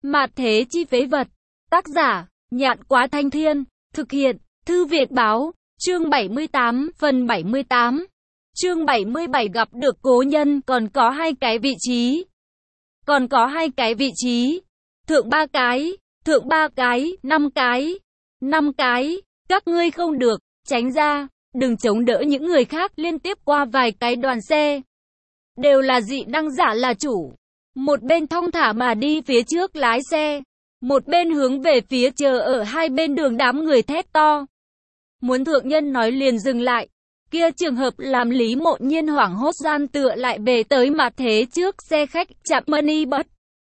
Mạt thế chi phế vật. Tác giả, Nhạn Quá Thanh Thiên. Thực hiện, Thư Việt Báo. Chương 78, phần 78. Chương 77 gặp được cố nhân, còn có 2 cái vị trí. Còn có 2 cái vị trí. Thượng 3 cái, thượng 3 cái, 5 cái. 5 cái, các ngươi không được, tránh ra, đừng chống đỡ những người khác liên tiếp qua vài cái đoàn xe. Đều là dị năng giả là chủ. Một bên thong thả mà đi phía trước lái xe. Một bên hướng về phía chờ ở hai bên đường đám người thét to. Muốn thượng nhân nói liền dừng lại. Kia trường hợp làm Lý Mộ Nhiên hoảng hốt gian tựa lại về tới mặt thế trước xe khách chạm money bus.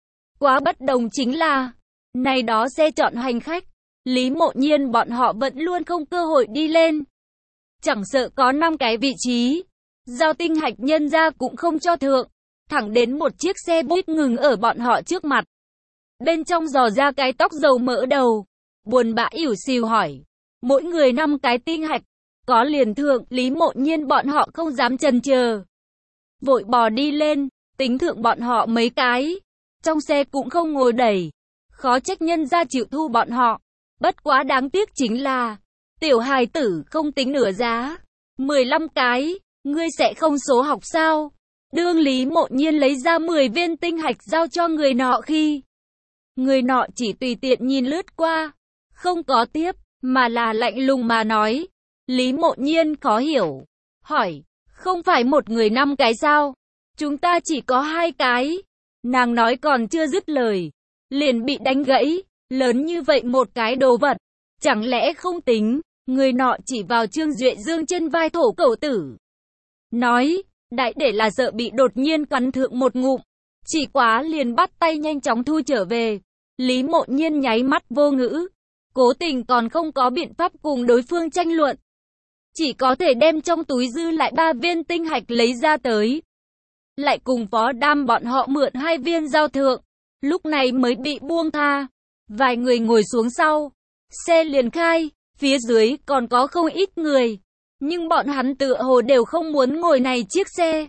Quá bất đồng chính là, này đó xe chọn hành khách, Lý Mộ Nhiên bọn họ vẫn luôn không cơ hội đi lên. Chẳng sợ có 5 cái vị trí, giao tinh hạch nhân ra cũng không cho thượng, thẳng đến một chiếc xe buýt ngừng ở bọn họ trước mặt. Bên trong dò ra cái tóc dầu mỡ đầu, buồn bã ỉu xìu hỏi, mỗi người 5 cái tinh hạch, có liền thượng. Lý Mộ Nhiên bọn họ không dám chần chờ, vội bò đi lên, tính thượng bọn họ mấy cái, trong xe cũng không ngồi đầy, khó trách nhân ra chịu thu bọn họ. Bất quá đáng tiếc chính là, tiểu hài tử không tính nửa giá, 15 cái, ngươi sẽ không số học sao? Đương Lý Mộ Nhiên lấy ra 10 viên tinh hạch giao cho người nọ khi, người nọ chỉ tùy tiện nhìn lướt qua, không có tiếp, mà là lạnh lùng mà nói. Lý Mộ Nhiên khó hiểu, hỏi, không phải một người 5 cái sao? Chúng ta chỉ có 2 cái. Nàng nói còn chưa dứt lời, liền bị đánh gãy. Lớn như vậy một cái đồ vật, chẳng lẽ không tính? Người nọ chỉ vào Trương Duệ Dương trên vai thổ cẩu tử, nói, đại để là sợ bị đột nhiên cắn thượng một ngụm, chỉ quá liền bắt tay nhanh chóng thu trở về. Lý Mộ Nhiên nháy mắt vô ngữ, cố tình còn không có biện pháp cùng đối phương tranh luận, chỉ có thể đem trong túi dư lại 3 viên tinh hạch lấy ra tới, lại cùng Phó Đam bọn họ mượn 2 viên giao thượng, lúc này mới bị buông tha. Vài người ngồi xuống sau, xe liền khai, phía dưới còn có không ít người, nhưng bọn hắn tựa hồ đều không muốn ngồi này chiếc xe.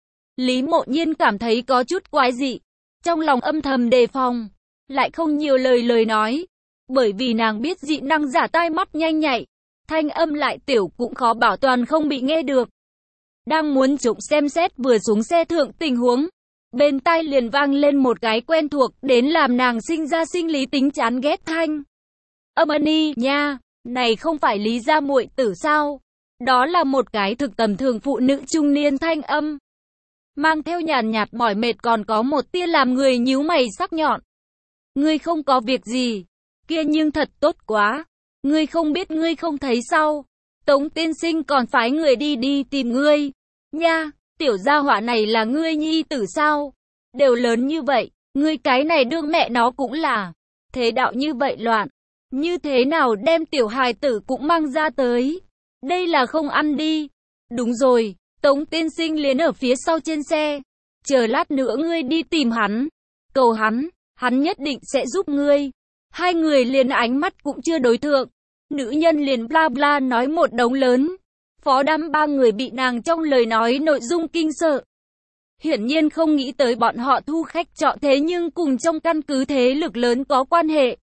Lý Mộ Nhiên cảm thấy có chút quái dị, trong lòng âm thầm đề phòng, lại không nhiều lời nói, bởi vì nàng biết dị năng giả tai mắt nhanh nhạy, thanh âm lại tiểu cũng khó bảo toàn không bị nghe được. Đang muốn trộm xem xét vừa xuống xe thượng tình huống, bên tai liền vang lên một cái quen thuộc đến làm nàng sinh ra sinh lý tính chán ghét thanh. Âm Ani nha, này không phải Lý gia muội tử sao? Đó là một cái thực tầm thường phụ nữ trung niên thanh âm, mang theo nhàn nhạt mỏi mệt còn có một tia làm người nhíu mày sắc nhọn. Ngươi không có việc gì, kia nhưng thật tốt quá. Ngươi không biết ngươi không thấy sao? Tống tiên sinh còn phái người đi tìm ngươi. Nha, tiểu gia hỏa này là ngươi nhi tử sao? Đều lớn như vậy, ngươi cái này đương mẹ nó cũng là. Thế đạo như vậy loạn, như thế nào đem tiểu hài tử cũng mang ra tới? Đây là không ăn đi. Đúng rồi, Tống tiên sinh liền ở phía sau trên xe. Chờ lát nữa ngươi đi tìm hắn, cầu hắn nhất định sẽ giúp ngươi. 2 người liền ánh mắt cũng chưa đối thượng, nữ nhân liền bla bla nói một đống lớn. Phó Đam 3 người bị nàng trong lời nói nội dung kinh sợ. Hiển nhiên không nghĩ tới bọn họ thu khách trọ thế nhưng cùng trong căn cứ thế lực lớn có quan hệ.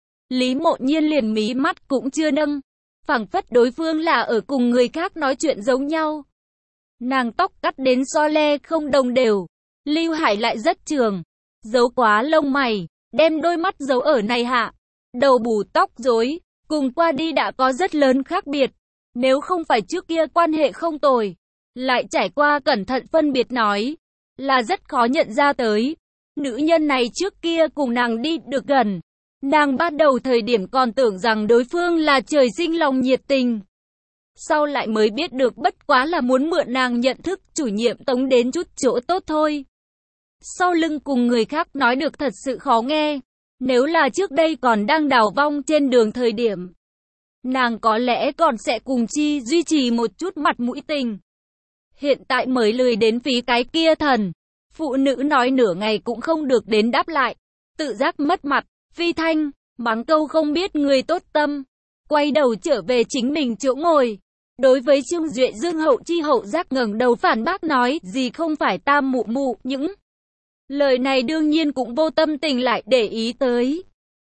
Lý Mộ Nhiên liền mí mắt cũng chưa nâng, phảng phất đối phương là ở cùng người khác nói chuyện giống nhau. Nàng tóc cắt đến so le không đồng đều, Lưu Hải lại rất trường, giấu quá lông mày, đem đôi mắt giấu ở này hạ, đầu bù tóc rối, cùng qua đi đã có rất lớn khác biệt. Nếu không phải trước kia quan hệ không tồi, lại trải qua cẩn thận phân biệt nói, là rất khó nhận ra tới. Nữ nhân này trước kia cùng nàng đi được gần, nàng bắt đầu thời điểm còn tưởng rằng đối phương là trời sinh lòng nhiệt tình. Sau lại mới biết được bất quá là muốn mượn nàng nhận thức chủ nhiệm Tống đến chút chỗ tốt thôi. Sau lưng cùng người khác nói được thật sự khó nghe. Nếu là trước đây còn đang đào vong trên đường thời điểm, nàng có lẽ còn sẽ cùng chi duy trì một chút mặt mũi tình. Hiện tại mới lười đến phí cái kia thần. Phụ nữ nói nửa ngày cũng không được đến đáp lại, tự giác mất mặt, phi thanh, mắng câu không biết người tốt tâm, quay đầu trở về chính mình chỗ ngồi. Đối với Trương Duệ Dương hậu chi hậu giác ngẩng đầu phản bác nói, gì không phải tam mụ mụ, những Lời này đương nhiên cũng vô tâm tình lại để ý tới.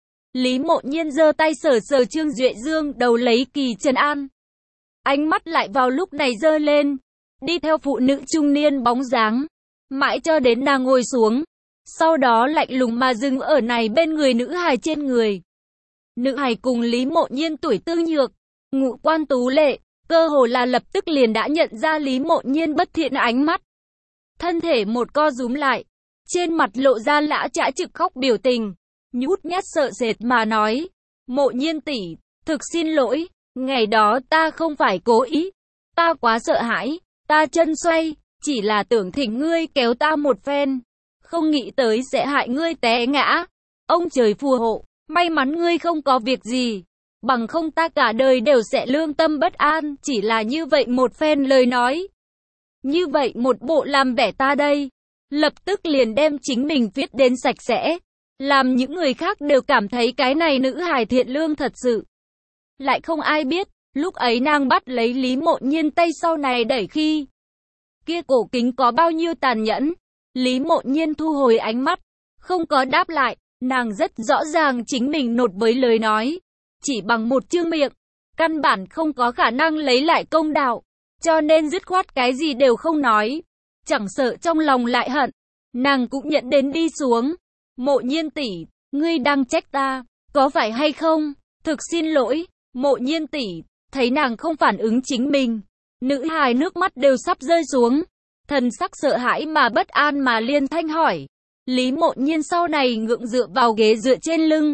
Lý Mộ Nhiên giơ tay sờ sờ Trương Duệ Dương đầu lấy kỳ trấn an. Ánh mắt lại vào lúc này giơ lên, đi theo phụ nữ trung niên bóng dáng, mãi cho đến nàng ngồi xuống. Sau đó lạnh lùng mà dừng ở này bên người nữ hài trên người. Nữ hài cùng Lý Mộ Nhiên tuổi tương nhược, ngũ quan tú lệ, cơ hồ là lập tức liền đã nhận ra Lý Mộ Nhiên bất thiện ánh mắt. Thân thể một co rúm lại, trên mặt lộ ra lã chã trực khóc biểu tình, nhút nhát sợ sệt mà nói, Mộ Nhiên tỷ, thực xin lỗi, ngày đó ta không phải cố ý, ta quá sợ hãi, ta chân xoay, chỉ là tưởng thỉnh ngươi kéo ta một phen, không nghĩ tới sẽ hại ngươi té ngã. Ông trời phù hộ, may mắn ngươi không có việc gì, bằng không ta cả đời đều sẽ lương tâm bất an. Chỉ là như vậy một phen lời nói, như vậy một bộ làm vẻ ta đây, lập tức liền đem chính mình viết đến sạch sẽ, làm những người khác đều cảm thấy cái này nữ hài thiện lương thật sự. Lại không ai biết, lúc ấy nàng bắt lấy Lý Mộ Nhiên tay sau này đẩy khi kia cổ kính có bao nhiêu tàn nhẫn. Lý Mộ Nhiên thu hồi ánh mắt, không có đáp lại, nàng rất rõ ràng chính mình nột với lời nói, chỉ bằng một chương miệng, căn bản không có khả năng lấy lại công đạo, cho nên dứt khoát cái gì đều không nói, chẳng sợ trong lòng lại hận, nàng cũng nhận đến đi xuống. Mộ Nhiên tỷ, ngươi đang trách ta, có phải hay không? Thực xin lỗi, Mộ Nhiên tỷ, thấy nàng không phản ứng chính mình, nữ hài nước mắt đều sắp rơi xuống, thần sắc sợ hãi mà bất an mà liên thanh hỏi. Lý Mộ Nhiên sau này ngượng dựa vào ghế dựa trên lưng,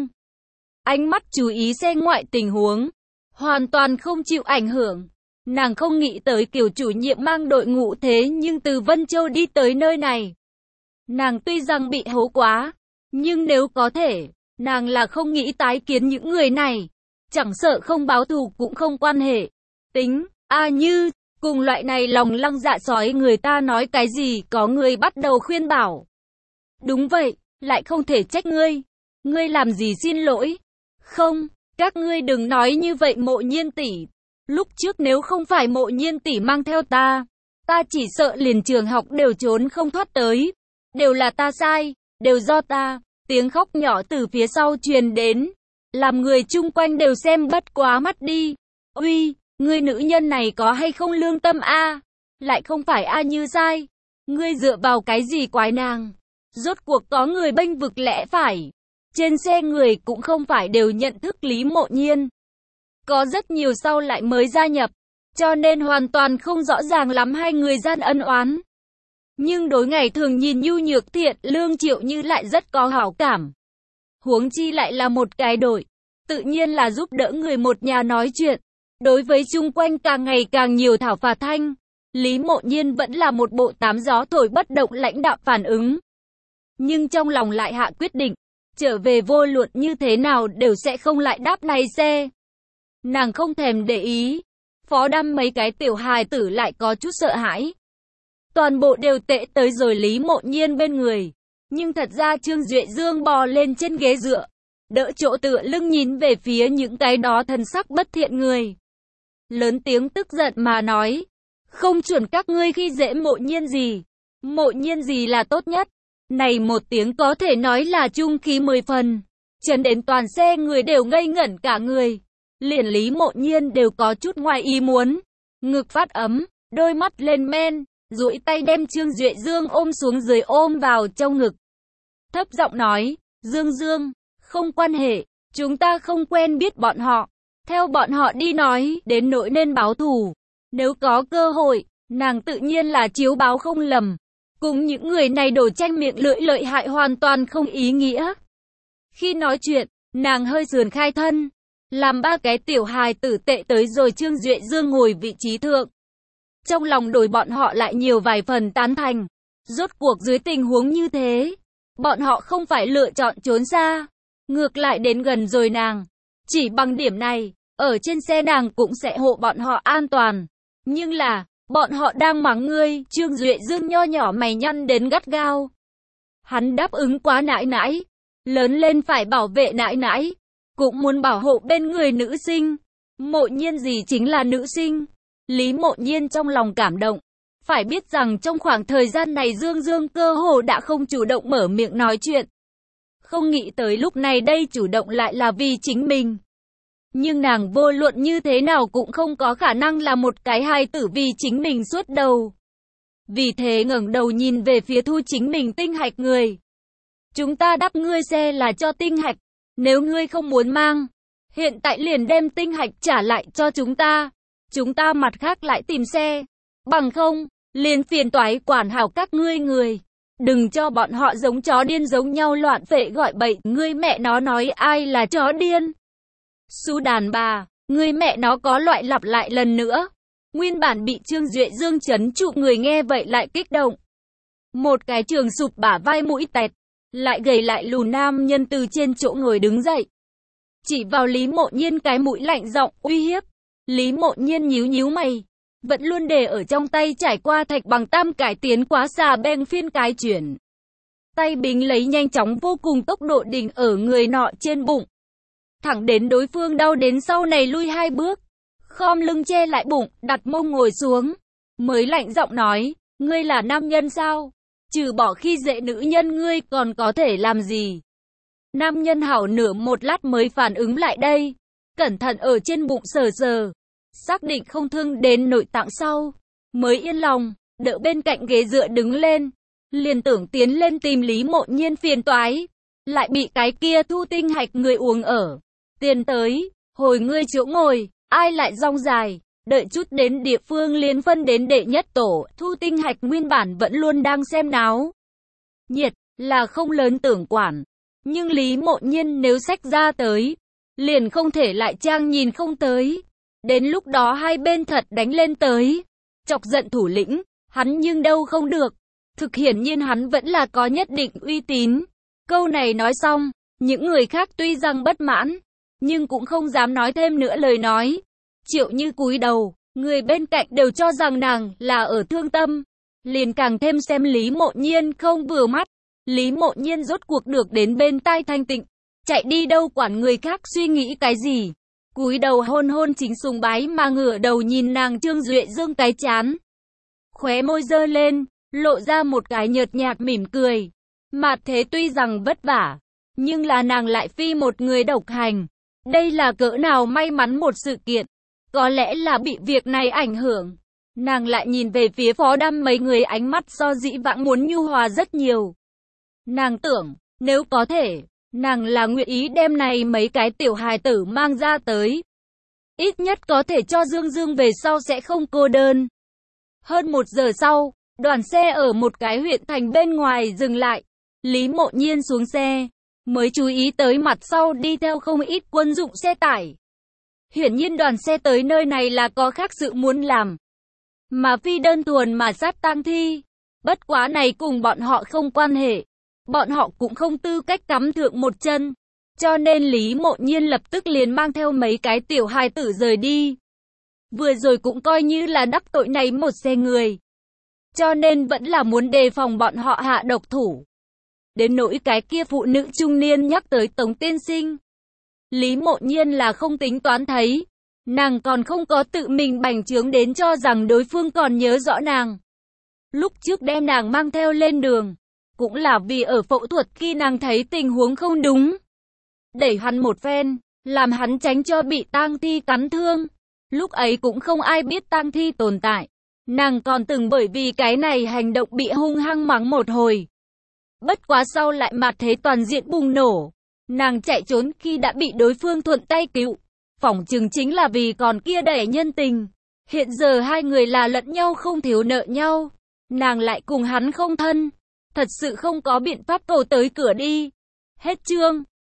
ánh mắt chú ý xem ngoại tình huống, hoàn toàn không chịu ảnh hưởng. Nàng không nghĩ tới Kiều chủ nhiệm mang đội ngũ thế nhưng từ Vân Châu đi tới nơi này. Nàng tuy rằng bị hố quá, nhưng nếu có thể, nàng là không nghĩ tái kiến những người này. Chẳng sợ không báo thù cũng không quan hệ. Tính, như, cùng loại này lòng lăng dạ sói người ta nói cái gì có người bắt đầu khuyên bảo. Đúng vậy, lại không thể trách ngươi. Ngươi làm gì xin lỗi? Không, các ngươi đừng nói như vậy Mộ Nhiên tỷ. Lúc trước nếu không phải Mộ Nhiên tỷ mang theo ta chỉ sợ liền trường học đều trốn không thoát tới. Đều là ta sai, đều do ta. Tiếng khóc nhỏ từ phía sau truyền đến, làm người chung quanh đều xem bất quá mắt đi. Uy, ngươi nữ nhân này có hay không lương tâm a? Lại không phải Như sai. Ngươi dựa vào cái gì quái nàng? Rốt cuộc có người bênh vực lẽ phải. Trên xe người cũng không phải đều nhận thức Lý Mộ Nhiên. Có rất nhiều sau lại mới gia nhập, cho nên hoàn toàn không rõ ràng lắm hai người gian ân oán. Nhưng đối ngày thường nhìn nhu nhược thiện lương Triệu Như lại rất có hảo cảm. Huống chi lại là một cái đội, tự nhiên là giúp đỡ người một nhà nói chuyện. Đối với chung quanh càng ngày càng nhiều thảo phạt thanh, Lý Mộ Nhiên vẫn là một bộ tám gió thổi bất động lãnh đạm phản ứng. Nhưng trong lòng lại hạ quyết định, trở về vô luận như thế nào đều sẽ không lại đáp này xe. Nàng không thèm để ý, phó đâm mấy cái tiểu hài tử lại có chút sợ hãi. Toàn bộ đều tệ tới rồi Lý Mộ Nhiên bên người. Nhưng thật ra Trương Duệ Dương bò lên trên ghế dựa, đỡ chỗ tựa lưng nhìn về phía những cái đó thần sắc bất thiện người. Lớn tiếng tức giận mà nói, không chuẩn các ngươi khi dễ Mộ Nhiên gì. Mộ Nhiên gì là tốt nhất. Này một tiếng có thể nói là trung khí 10 phần. Chấn đến toàn xe người đều ngây ngẩn cả người. Liền Lý Mộ Nhiên đều có chút ngoài ý muốn. Ngực phát ấm, đôi mắt lên men, duỗi tay đem Trương Duệ Dương ôm xuống dưới ôm vào trong ngực. Thấp giọng nói, Dương Dương, không quan hệ, chúng ta không quen biết bọn họ. Theo bọn họ đi nói, đến nỗi nên báo thù. Nếu có cơ hội, nàng tự nhiên là chiếu báo không lầm. Cùng những người này đổ tranh miệng lưỡi lợi hại hoàn toàn không ý nghĩa. Khi nói chuyện, nàng hơi sườn khai thân, làm ba cái tiểu hài tử tệ tới rồi Trương Duệ Dương ngồi vị trí thượng. Trong lòng đổi bọn họ lại nhiều vài phần tán thành. Rốt cuộc dưới tình huống như thế, bọn họ không phải lựa chọn trốn xa, ngược lại đến gần rồi nàng. Chỉ bằng điểm này, ở trên xe nàng cũng sẽ hộ bọn họ an toàn. Nhưng là, bọn họ đang mắng ngươi. Trương Duệ Dương nho nhỏ mày nhăn đến gắt gao. Hắn đáp ứng quá nãi nãi, lớn lên phải bảo vệ nãi nãi, cũng muốn bảo hộ bên người nữ sinh. Mộ Nhiên gì chính là nữ sinh. Lý Mộ Nhiên trong lòng cảm động, Phải biết rằng trong khoảng thời gian này Dương Dương cơ hồ đã không chủ động mở miệng nói chuyện. Không nghĩ tới lúc này đây chủ động lại là vì chính mình. Nhưng nàng vô luận như thế nào cũng không có khả năng là một cái hài tử vì chính mình suốt đầu. Vì thế ngẩng đầu nhìn về phía thu chính mình tinh hạch người. Chúng ta đắp ngươi xe là cho tinh hạch, nếu ngươi không muốn mang, hiện tại liền đem tinh hạch trả lại cho chúng ta mặt khác lại tìm xe. Bằng không, liền phiền toái quản hảo các ngươi người. Đừng cho bọn họ giống chó điên giống nhau loạn phệ gọi bậy, ngươi mẹ nó nói ai là chó điên. Su đàn bà, ngươi mẹ nó có loại lặp lại lần nữa. Nguyên bản bị Trương Duệ Dương trấn trụ người nghe vậy lại kích động. Một cái trường sụp bả vai mũi tẹt, lại gầy lại lùn nam nhân từ trên chỗ ngồi đứng dậy. Chỉ vào Lý Mộ Nhiên cái mũi lạnh giọng uy hiếp. Lý Mộ Nhiên nhíu nhíu mày, vẫn luôn để ở trong tay trải qua thạch bằng tam cải tiến quá xà beng phiên cái chuyển. Tay bính lấy nhanh chóng vô cùng tốc độ đỉnh ở người nọ trên bụng. Thẳng đến đối phương đau đến sau này lui 2 bước. Khom lưng che lại bụng, đặt mông ngồi xuống. Mới lạnh giọng nói, ngươi là nam nhân sao? Trừ bỏ khi dễ nữ nhân ngươi còn có thể làm gì? Nam nhân hảo nửa một lát mới phản ứng lại đây. Cẩn thận ở trên bụng sờ sờ. Xác định không thương đến nội tạng sau. Mới yên lòng, đỡ bên cạnh ghế dựa đứng lên. Liền tưởng tiến lên tìm Lý Mộ Nhiên phiền toái. Lại bị cái kia thu tinh hạch người uống ở. Tiền tới, hồi ngươi chỗ ngồi, ai lại rong dài. Đợi chút đến địa phương liền phân đến đệ nhất tổ, thu tinh hạch nguyên bản vẫn luôn đang xem náo nhiệt, là không lớn tưởng quản. Nhưng Lý Mộ Nhiên nếu xách ra tới, liền không thể lại trang nhìn không tới. Đến lúc đó hai bên thật đánh lên tới, chọc giận thủ lĩnh, hắn nhưng đâu không được. Thực hiển nhiên hắn vẫn là có nhất định uy tín. Câu này nói xong, những người khác tuy rằng bất mãn, nhưng cũng không dám nói thêm nữa lời nói. Triệu Như cúi đầu, người bên cạnh đều cho rằng nàng là ở thương tâm, liền càng thêm xem Lý Mộ Nhiên không vừa mắt. Lý Mộ Nhiên rốt cuộc được đến bên tai thanh tịnh, chạy đi đâu quản người khác suy nghĩ cái gì. Cúi đầu hôn hôn chính sùng bái mà ngửa đầu nhìn nàng Trương Duệ Dương cái chán. Khóe môi giơ lên, lộ ra một cái nhợt nhạt mỉm cười. Mạt thế tuy rằng vất vả, nhưng là nàng lại phi một người độc hành. Đây là cỡ nào may mắn một sự kiện. Có lẽ là bị việc này ảnh hưởng. Nàng lại nhìn về phía Phó Đam mấy người ánh mắt so dĩ vãng muốn nhu hòa rất nhiều. Nàng tưởng, nếu có thể, nàng là nguyện ý đem này mấy cái tiểu hài tử mang ra tới. Ít nhất có thể cho Dương Dương về sau sẽ không cô đơn. Hơn 1 giờ sau, đoàn xe ở một cái huyện thành bên ngoài dừng lại. Lý Mộ Nhiên xuống xe, mới chú ý tới mặt sau đi theo không ít quân dụng xe tải. Hiển nhiên đoàn xe tới nơi này là có khác sự muốn làm, mà phi đơn thuần mà sát tang thi. Bất quá này cùng bọn họ không quan hệ, bọn họ cũng không tư cách cắm thượng một chân. Cho nên Lý Mộ Nhiên lập tức liền mang theo mấy cái tiểu hài tử rời đi. Vừa rồi cũng coi như là đắc tội này một xe người, cho nên vẫn là muốn đề phòng bọn họ hạ độc thủ. Đến nỗi cái kia phụ nữ trung niên nhắc tới Tống tiên sinh, Lý Mộ Nhiên là không tính toán thấy. Nàng còn không có tự mình bành trướng đến cho rằng đối phương còn nhớ rõ nàng. Lúc trước đem nàng mang theo lên đường, cũng là vì ở phẫu thuật khi nàng thấy tình huống không đúng, đẩy hắn một phen, làm hắn tránh cho bị tang thi cắn thương. Lúc ấy cũng không ai biết tang thi tồn tại. Nàng còn từng bởi vì cái này hành động bị hung hăng mắng một hồi. Bất quá sau lại mặt thế toàn diện bùng nổ. Nàng chạy trốn khi đã bị đối phương thuận tay cứu. Phỏng chừng chính là vì còn kia đẩy nhân tình. Hiện giờ hai người là lẫn nhau không thiếu nợ nhau. Nàng lại cùng hắn không thân. Thật sự không có biện pháp cầu tới cửa đi. Hết chương.